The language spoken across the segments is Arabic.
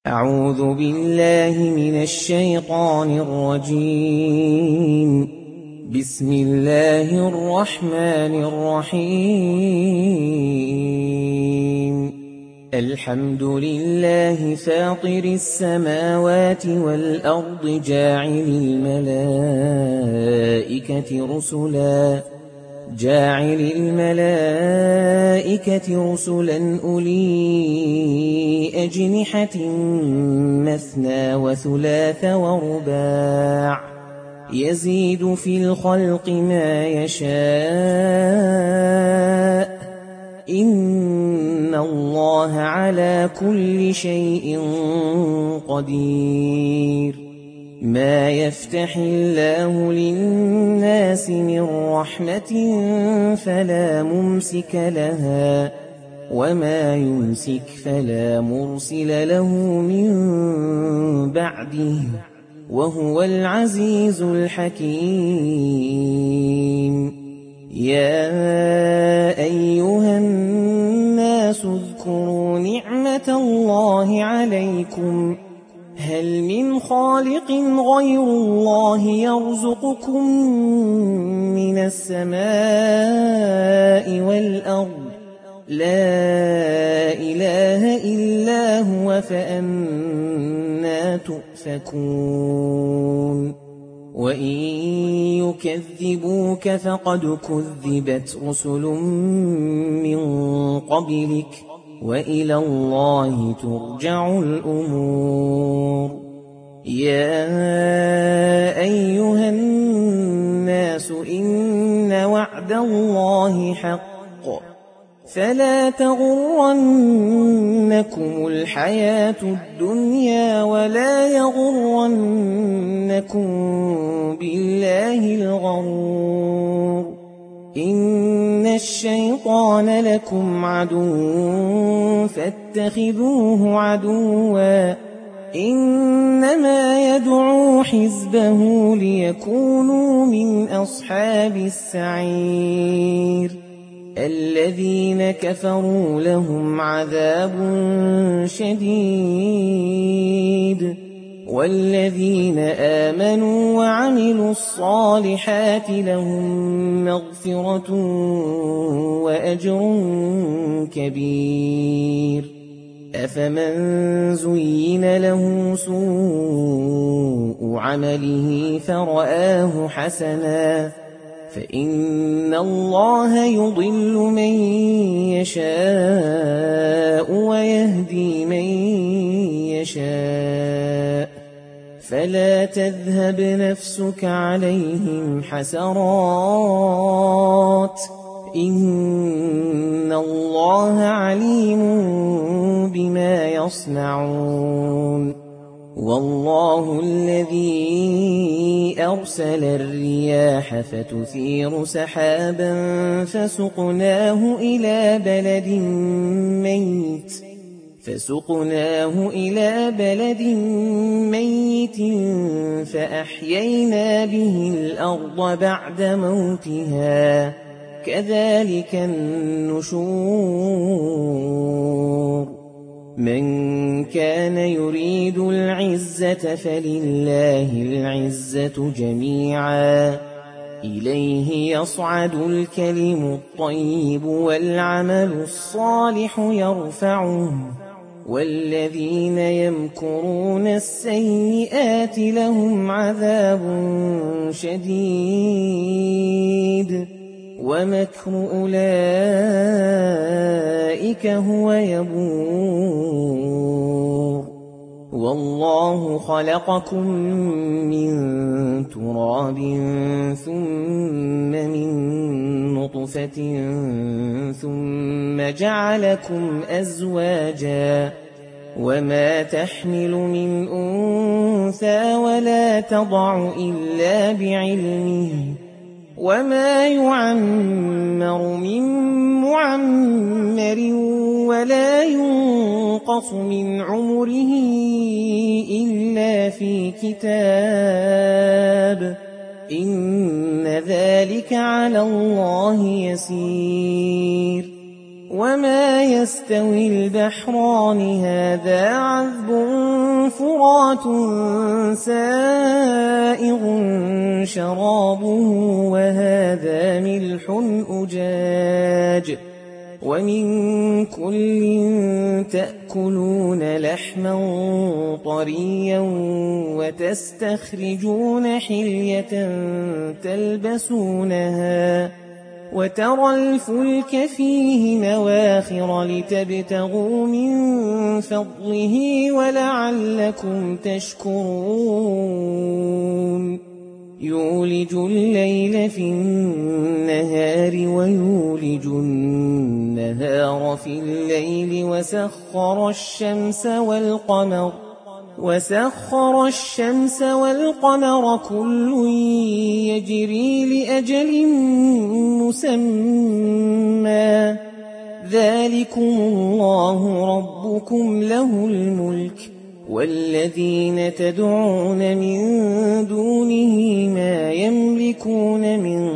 أعوذ بالله من الشيطان الرجيم. بسم الله الرحمن الرحيم. الحمد لله فاطر السماوات والأرض جاعل الملائكة رسلا أولي أجنحة مثنى وثلاث ورباع يزيد في الخلق ما يشاء إن الله على كل شيء قدير. ما يفتح الله للناس من رحمة فلا ممسك لها وما يمسك فلا مرسل له من بعده وهو العزيز الحكيم. يا أيها الناس اذكروا نعمة الله عليكم هل من خالق غير الله يرزقكم من السماء والأرض لا إله إلا هو فأنى تؤفكون. وإن يكذبوك فقد كذبت رسل من قبلك وإلى الله ترجع الأمور. يا أيها الناس إن وعد الله حق فلا تغرنكم الحياة الدنيا ولا يغرنكم بالله الغرور. إن الشيطان لكم عدو فاتخذوه عدوا إنما يدعو حزبه ليكونوا من أصحاب السعير. الذين كفروا لهم عذاب شديد والذين آمنوا وعملوا الصالحات لهم مغفرة وأجر كبير. أفمن زين له سوء عمله فرآه حسنا فإن الله يضل من يشاء ويهدي من يشاء فلا تذهب نفسك عليهم حسرات إن الله عليم بما يصنعون. والله الذي أرسل الرياح فتثير سحابا فسقناه إلى بلد ميت فأحيينا به الأرض بعد موتها كذلك النشور. من كان يريد العزة فلله العزة جميعا إليه يصعد الكلم الطيب والعمل الصالح يرفعه والذين يمكرون السيئات لهم عذاب شديد ومكر أولئك هو يبور. والله خلقكم من تراب ثم من نطفة ثم جعلكم أزواجا وما تحمل من أنثى ولا تضع إلا بعلمه وما يعمر من معمر ولا ينقص من عمره إلا في كتاب إن ذلك على الله يسير. وما يستوي البحران هذا عذب خضرات سائغ شرابه وهذا ملح أجاج ومن كل تأكلون لحما طريا وتستخرجون حلية تلبسونها وترى الفلك فيه مواخر لتبتغوا من فضله ولعلكم تشكرون يولج الليل في النهار ويولج النهار في الليل وسخر الشمس والقمر كل يجري لأجل مسمى ذلكم الله ربكم له الملك والذين تدعون من دونه ما يملكون من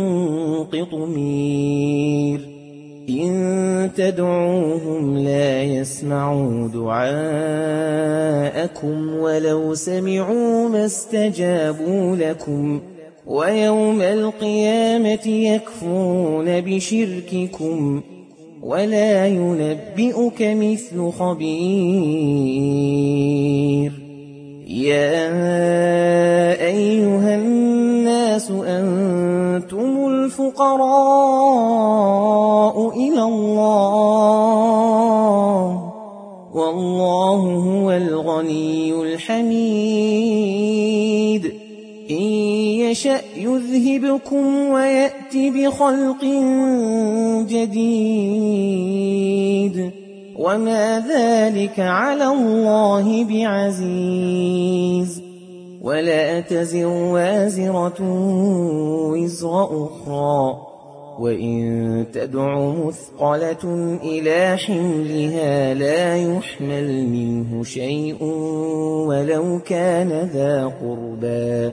قطمير إن تدعوهم لا يسمعوا دعاءكم ولو سمعوا ما استجابوا لكم ويوم القيامة يكفرون بشرككم ولا ينبئك مثل خبير يا أيها الناس أنتم الفقراء إلى الله والله هو الغني الحميد إن يشأ يذهبكم ويأت بخلق جديد وما ذلك على الله بعزيز ولا تزر وازرة وزر أخرى وإن تدع مثقلة إلى حملها لا يحمل منه شيء ولو كان ذا قربى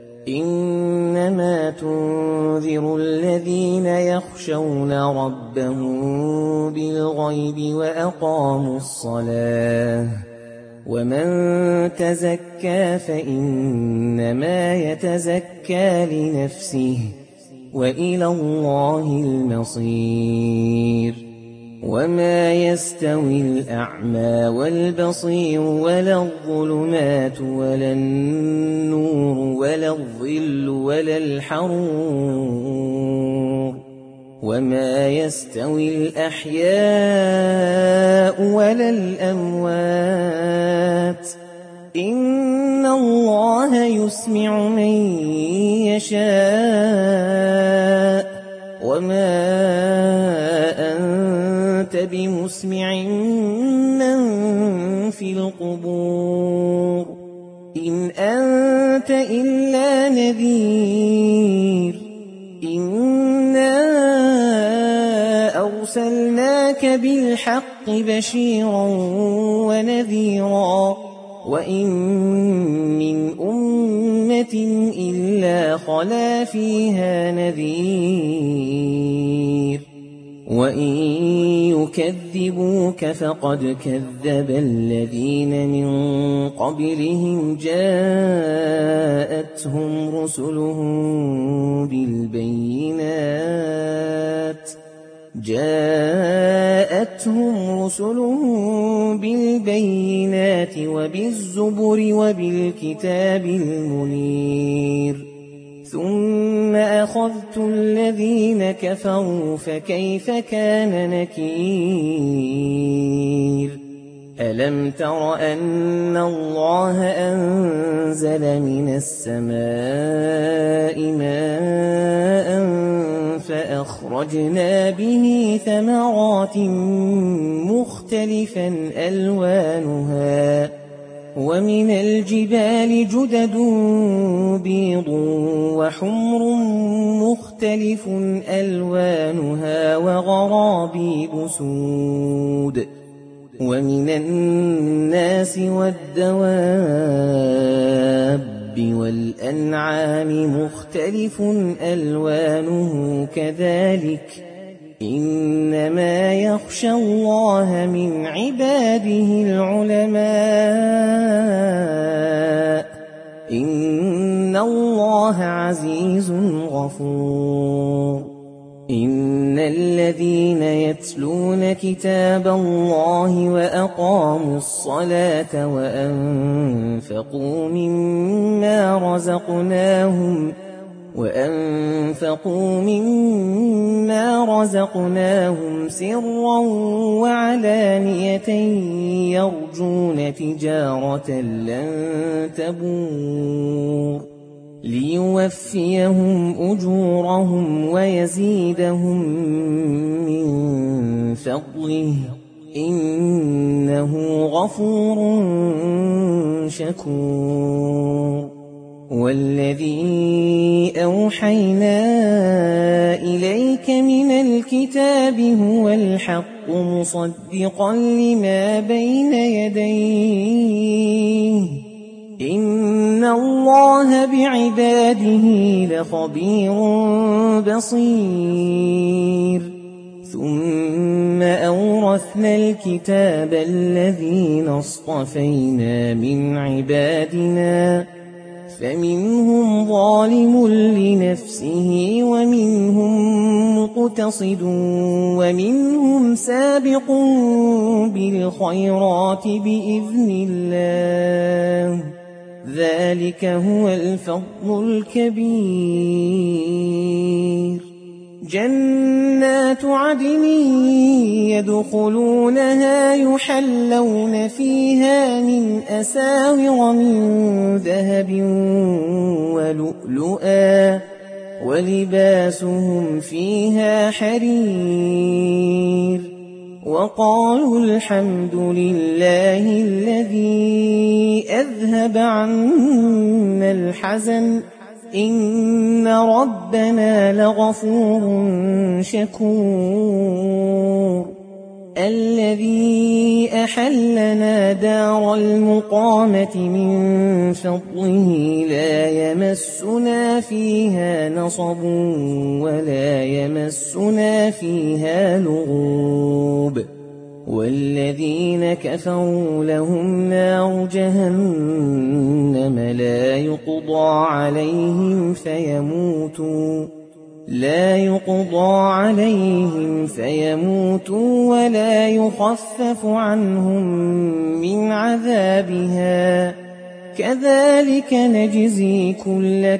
إنما تنذر الذين يخشون ربهم بالغيب وأقاموا الصلاة ومن تزكى فإنما يتزكى لنفسه وإلى الله المصير وما يستوي الأعمى والبصير ولا الظلمات ولا النور ولا الظل ولا الحرور وما يستوي الأحياء ولا الأموات إن الله يسمع من يشاء وما أنت بمسمع من في القبور إن أنت إلا نذير إنا أرسلناك بالحق بشيرا ونذيرا وإن من أمة إلا خلا فيها نذير وإن يكذبوك فقد كذب الذين من قبلهم جاءتهم رسلهم بالبينات وبالزبر وبالكتاب المنير ثم أخذت الذين كفروا فكيف كان نكير ألم تر أن الله أنزل من السماء ماء فأخرجنا به ثمرات مختلفا ألوانها ومن الجبال جدد بيض وحمر مختلف ألوانها وغرابيب سود ومن الناس والدواب والأنعام مختلف ألوانه كذلك إنما يخشى الله من عباده العلماء إِنَّ اللَّهَ عَزِيزٌ غَفُورٌ إِنَّ الَّذِينَ يَتْلُونَ كِتَابَ اللَّهِ وَأَقَامُوا الصَّلَاةَ وَأَنفَقُوا مِمَّا رَزَقْنَاهُمْ سِرًّا وَعَلَانِيَةً يَرْجُونَ تِجَارَةً لَّن تَبُورَ لِيُوَفِّيَهُمْ أُجُورَهُمْ وَيَزِيدَهُم مِّن فَضْلِهِ إِنَّهُ غَفُورٌ شَكُورٌ وَالَّذِي أَوْحَيْنَا إِلَيْكَ مِنَ الْكِتَابِ هُوَ الْحَقُّ مُصَدِّقًا لِّمَا بَيْنَ يَدَيْهِ إِنَّ اللَّهَ بِعِبَادِهِ لَخَبِيرٌ بَصِيرٌ ثُمَّ أَوْرَثْنَا الْكِتَابَ الَّذِينَ اصْطَفَيْنَا مِنْ عِبَادِنَا فَمِنْهُمْ ظَالِمٌ لِنَفْسِهِ وَمِنْهُمْ مُقْتَصِدٌ وَمِنْهُمْ سَابِقٌ بِالْخَيْرَاتِ بِإِذْنِ اللَّهِ ذَلِكَ هُوَ الْفَضْلُ الْكَبِيرُ جَنَّاتُ عَدْنٍ يَدْخُلُونَهَا يُحَلَّوْنَ فِيهَا مِنْ أَسَاوِرَ مِنْ ذَهَبٍ وَلُؤْلُؤًا وَلِبَاسُهُمْ فِيهَا حَرِيرٌ وَقَالُوا الْحَمْدُ لِلَّهِ الَّذِي أَذْهَبَ عَنَّا الْحَزَنَ إِنَّ رَبَّنَا لَغَفُورٌ شَكُورٌ الَّذِي أَحَلَّنَا دَارَ الْمُقَامَةِ مِنْ فَضْلِهِ لَا يَمَسُّنَا فِيهَا نَصَبٌ وَلَا يَمَسُّنَا فِيهَا لُغُوبٌ وَالَّذِينَ كَفَرُوا لَهُمْ نَارُ جَهَنَّمَ لا يقضى عليهم فيموتوا ولا يخفف عنهم من عذابها كذلك نجزي كل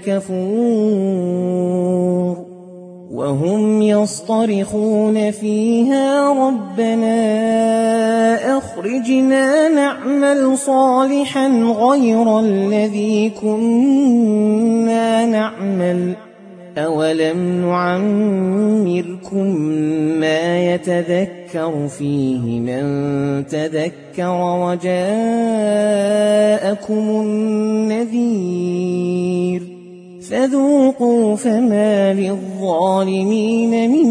كفور وهم يصطرخون فيها ربنا أخرجنا نعمل صالحا غير الذي كنا نعمل أولم نعمركم ما يتذكر فيه من تذكر وجاءكم النذير فذوقوا فما للظالمين من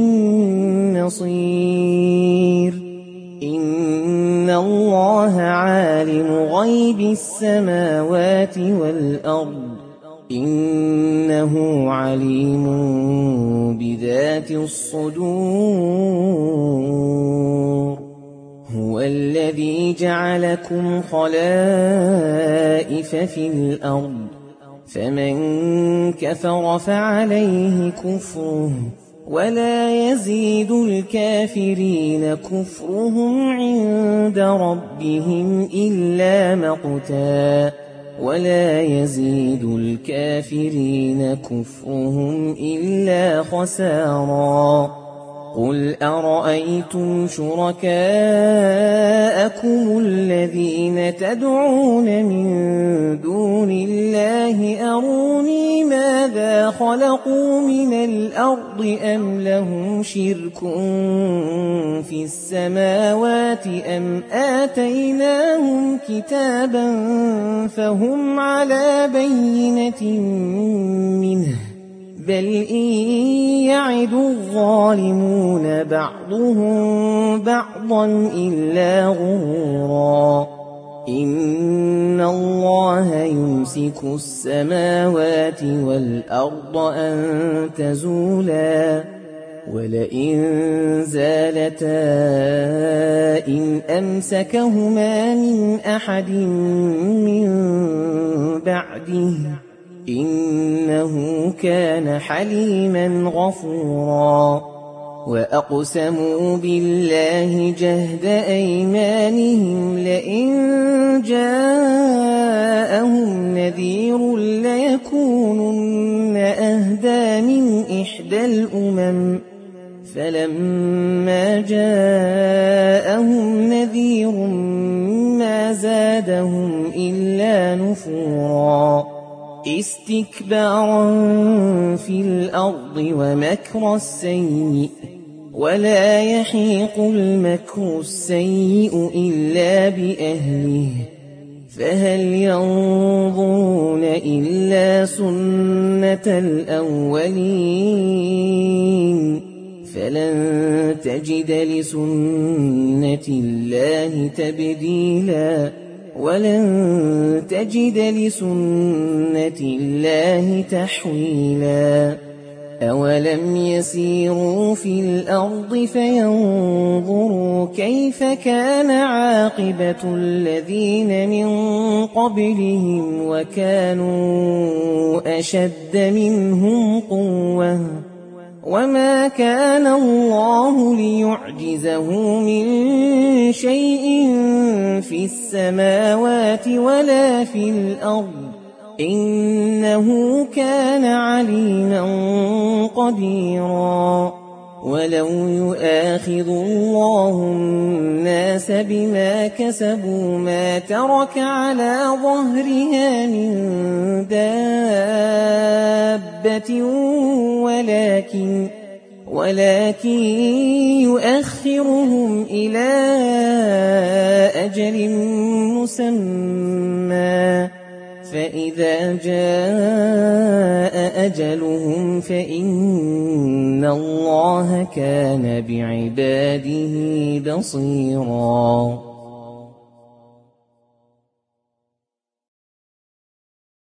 نصير إن الله عالم غيب السماوات والأرض إنه عليم بذات الصدور هو الذي جعلكم خلائف في الأرض فمن كفر فعليه كفره ولا يزيد الكافرين كفرهم عند ربهم إلا مقتا ولا يزيد الكافرين كفرهم إلا خسارا قل أرأيتم شركاءكم الذين تدعون من دون الله أروني ماذا خلقوا من الأرض أم لهم شرك في السماوات أم آتيناهم كتابا فهم على بينة منه بل إن يعد الظالمون بعضهم بعضا إلا غرورا إن الله يمسك السماوات والأرض أن تزولا ولئن زالتا إن أمسكهما من أحد من بعده إنه كان حليما غفورا وأقسموا بالله جهد أيمانهم لئن جاءهم نذير ليكونن أهدى من إحدى الأمم فلما جاءهم نذير ما زادهم إلا نفورا استكبارا في الأرض ومكر السيء ولا يحيق المكر السيء إلا بأهله فهل ينظرون إلا سنة الأولين فلن تجد لسنة الله تبديلا ولن تجد لسنة الله تحويلا أولم يسيروا في الأرض فينظروا كيف كان عاقبة الذين من قبلهم وكانوا أشد منهم قوة وما كان الله ليعجزه من شيء في السماوات ولا في الأرض إنه كان عليما قديرا ولو يؤاخذ الله الناس بما كسبوا ما ترك على ظهرها من دابة ولكن يؤخرهم إلى أجل مسمى فإذا جاء أجلهم فإن الله كان بعباده بصيرا